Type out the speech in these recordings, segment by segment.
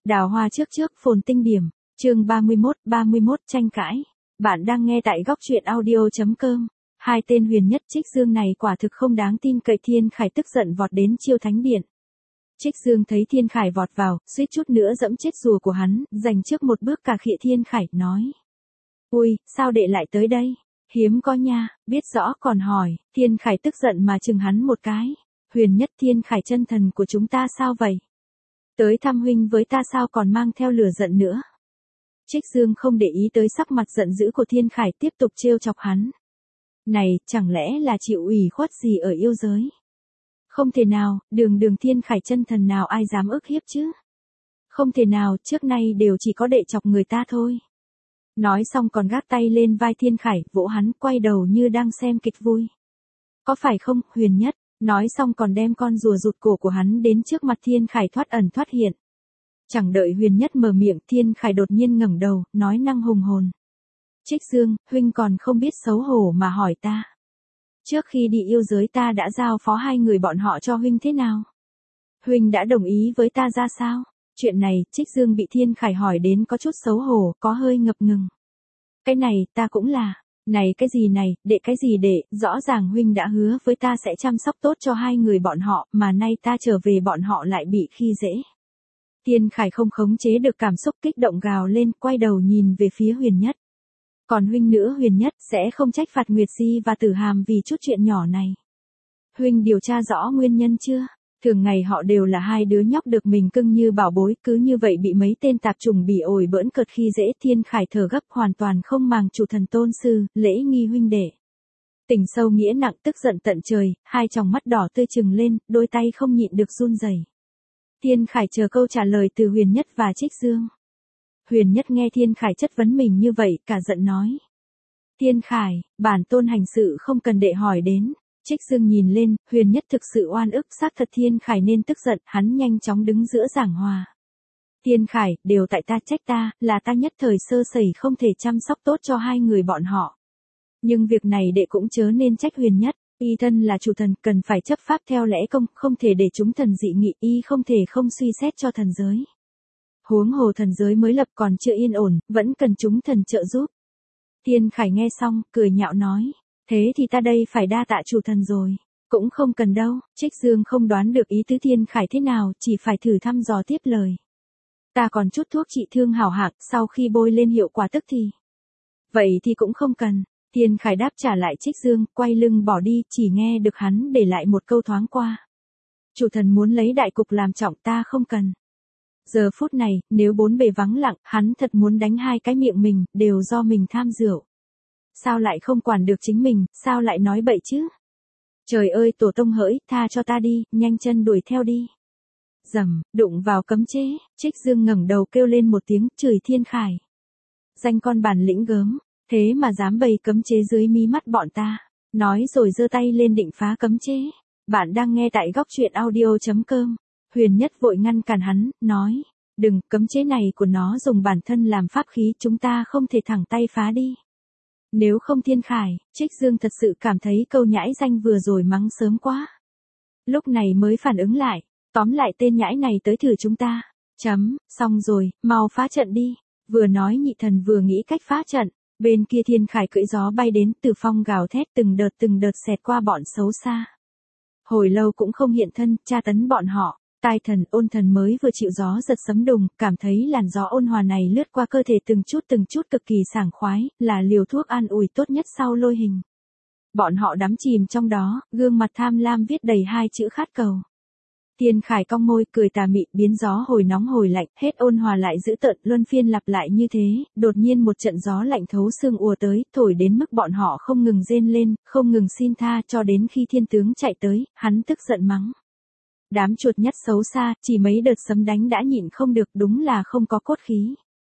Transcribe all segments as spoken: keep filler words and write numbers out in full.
Đào hoa trước trước phồn tinh điểm, chương ba mươi mốt, ba mươi mốt tranh cãi. Bạn đang nghe tại góc truyện audio.com. Hai tên Huyền Nhất Trích Dương này quả thực không đáng tin cậy. Thiên Khải tức giận vọt đến Chiêu Thánh Điện. Trích Dương thấy Thiên Khải vọt vào, suýt chút nữa dẫm chết rùa của hắn, giành trước một bước cà khịa Thiên Khải, nói. Ui, sao đệ lại tới đây? Hiếm có nha, biết rõ còn hỏi. Thiên Khải tức giận mà chừng hắn một cái. Huyền Nhất Thiên Khải chân thần của chúng ta sao vậy? Tới thăm huynh với ta sao còn mang theo lửa giận nữa? Trích Dương không để ý tới sắc mặt giận dữ của Thiên Khải, tiếp tục trêu chọc hắn. Này, chẳng lẽ là chịu ủy khuất gì ở yêu giới? Không thể nào, đường đường Thiên Khải chân thần nào ai dám ức hiếp chứ? Không thể nào, trước nay đều chỉ có đệ chọc người ta thôi. Nói xong còn gác tay lên vai Thiên Khải, vỗ hắn, quay đầu như đang xem kịch vui. Có phải không, Huyền Nhất? Nói xong còn đem con rùa rụt cổ của hắn đến trước mặt Thiên Khải thoát ẩn thoát hiện. Chẳng đợi Huyền Nhất mở miệng, Thiên Khải đột nhiên ngẩng đầu, nói năng hùng hồn. Trích Dương, huynh còn không biết xấu hổ mà hỏi ta. Trước khi đi yêu giới ta đã giao phó hai người bọn họ cho huynh thế nào? Huynh đã đồng ý với ta ra sao? Chuyện này, Trích Dương bị Thiên Khải hỏi đến có chút xấu hổ, có hơi ngập ngừng. Cái này, ta cũng là. Này cái gì này, đệ cái gì đệ, rõ ràng huynh đã hứa với ta sẽ chăm sóc tốt cho hai người bọn họ, mà nay ta trở về bọn họ lại bị khi dễ. Thiên Khải không khống chế được cảm xúc kích động gào lên, quay đầu nhìn về phía Huyền Nhất. Còn huynh nữa Huyền Nhất sẽ không trách phạt Nguyệt Di và Tử Hàm vì chút chuyện nhỏ này. Huynh điều tra rõ nguyên nhân chưa? Thường ngày họ đều là hai đứa nhóc được mình cưng như bảo bối, cứ như vậy bị mấy tên tạp trùng bỉ ổi bỡn cợt khi dễ. Thiên Khải thở gấp, hoàn toàn không màng chủ thần tôn sư, lễ nghi huynh đệ. Tình sâu nghĩa nặng, tức giận tận trời, hai tròng mắt đỏ tươi trừng lên, đôi tay không nhịn được run rẩy. Thiên Khải chờ câu trả lời từ Huyền Nhất và Trích Dương. Huyền Nhất nghe Thiên Khải chất vấn mình như vậy, cả giận nói. Thiên Khải, bản tôn hành sự không cần đệ hỏi đến. Trích Dương nhìn lên, Huyền Nhất thực sự oan ức, xác thật Thiên Khải nên tức giận, hắn nhanh chóng đứng giữa giảng hòa. Thiên Khải, đều tại ta, trách ta, là ta nhất thời sơ sẩy không thể chăm sóc tốt cho hai người bọn họ. Nhưng việc này đệ cũng chớ nên trách Huyền Nhất, y thân là chủ thần, cần phải chấp pháp theo lẽ công, không thể để chúng thần dị nghị, y không thể không suy xét cho thần giới. Huống hồ thần giới mới lập còn chưa yên ổn, vẫn cần chúng thần trợ giúp. Thiên Khải nghe xong, cười nhạo nói. Thế thì ta đây phải đa tạ chủ thần rồi. Cũng không cần đâu. Trích Dương không đoán được ý tứ Thiên Khải thế nào, chỉ phải thử thăm dò tiếp lời. Ta còn chút thuốc trị thương hảo hạc, sau khi bôi lên hiệu quả tức thì. Vậy thì cũng không cần. Thiên Khải đáp trả lại Trích Dương, quay lưng bỏ đi, chỉ nghe được hắn để lại một câu thoáng qua. Chủ thần muốn lấy đại cục làm trọng, ta không cần. Giờ phút này, nếu bốn bề vắng lặng, hắn thật muốn đánh hai cái miệng mình, đều do mình tham rượu. Sao lại không quản được chính mình, sao lại nói bậy chứ? Trời ơi tổ tông hỡi, tha cho ta đi, nhanh chân đuổi theo đi. Rầm, đụng vào cấm chế, Trích Dương ngẩng đầu kêu lên một tiếng, chửi Thiên Khải. Danh con bản lĩnh gớm, thế mà dám bày cấm chế dưới mí mắt bọn ta. Nói rồi giơ tay lên định phá cấm chế. Bạn đang nghe tại góc truyện audio.com. Huyền Nhất vội ngăn cản hắn, nói. Đừng, cấm chế này của nó dùng bản thân làm pháp khí, chúng ta không thể thẳng tay phá đi. Nếu không Thiên Khải, Trích Dương thật sự cảm thấy câu nhãi danh vừa rồi mắng sớm quá. Lúc này mới phản ứng lại, tóm lại tên nhãi này tới thử chúng ta. Chấm, xong rồi, mau phá trận đi. Vừa nói nhị thần vừa nghĩ cách phá trận, bên kia Thiên Khải cưỡi gió bay đến, từ phong gào thét từng đợt từng đợt xẹt qua bọn xấu xa. Hồi lâu cũng không hiện thân, tra tấn bọn họ. Tai thần, Ôn Thần mới vừa chịu gió giật sấm đùng, cảm thấy làn gió ôn hòa này lướt qua cơ thể từng chút từng chút cực kỳ sảng khoái, là liều thuốc an ủi tốt nhất sau lôi hình. Bọn họ đắm chìm trong đó, gương mặt tham lam viết đầy hai chữ khát cầu. Thiên Khải cong môi, cười tà mị, biến gió hồi nóng hồi lạnh, hết ôn hòa lại dữ tợn, luân phiên lặp lại như thế, đột nhiên một trận gió lạnh thấu xương ùa tới, thổi đến mức bọn họ không ngừng rên lên, không ngừng xin tha, cho đến khi thiên tướng chạy tới, hắn tức giận mắng. Đám chuột nhắt xấu xa, chỉ mấy đợt sấm đánh đã nhịn không được, đúng là không có cốt khí.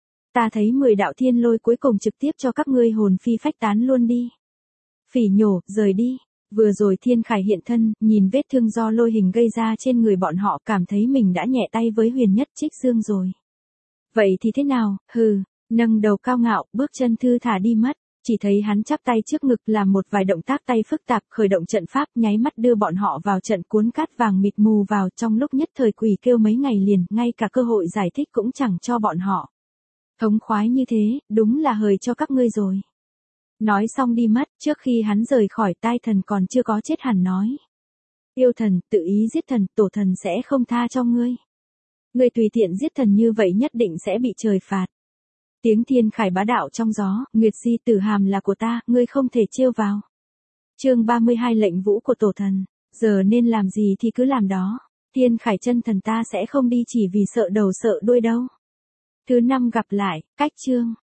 Ta thấy mười đạo thiên lôi cuối cùng trực tiếp cho các ngươi hồn phi phách tán luôn đi. Phỉ nhổ, rời đi. Vừa rồi Thiên Khải hiện thân, nhìn vết thương do lôi hình gây ra trên người bọn họ, cảm thấy mình đã nhẹ tay với Huyền Nhất Trích Dương rồi. Vậy thì thế nào, hừ, nâng đầu cao ngạo, bước chân thư thả đi mất. chỉ thấy hắn chắp tay trước ngực làm một vài động tác tay phức tạp khởi động trận pháp nháy mắt đưa bọn họ vào trận cuốn cát vàng mịt mù vào trong lúc nhất thời quỳ kêu mấy ngày liền, ngay cả cơ hội giải thích cũng chẳng cho bọn họ. Thống khoái như thế, đúng là hời cho các ngươi rồi. Nói xong đi mất, trước khi hắn rời khỏi tai thần còn chưa có chết hẳn nói. Yêu thần, tự ý giết thần, tổ thần sẽ không tha cho ngươi. Ngươi tùy tiện giết thần như vậy nhất định sẽ bị trời phạt. Tiếng thiên khải bá đạo trong gió, Nguyệt Di tử hàm là của ta, ngươi không thể trêu vào. Chương ba mươi hai lệnh vũ của tổ thần, giờ nên làm gì thì cứ làm đó. Thiên khải chân thần ta sẽ không đi chỉ vì sợ đầu sợ đuôi đâu. Thứ năm gặp lại, cách chương.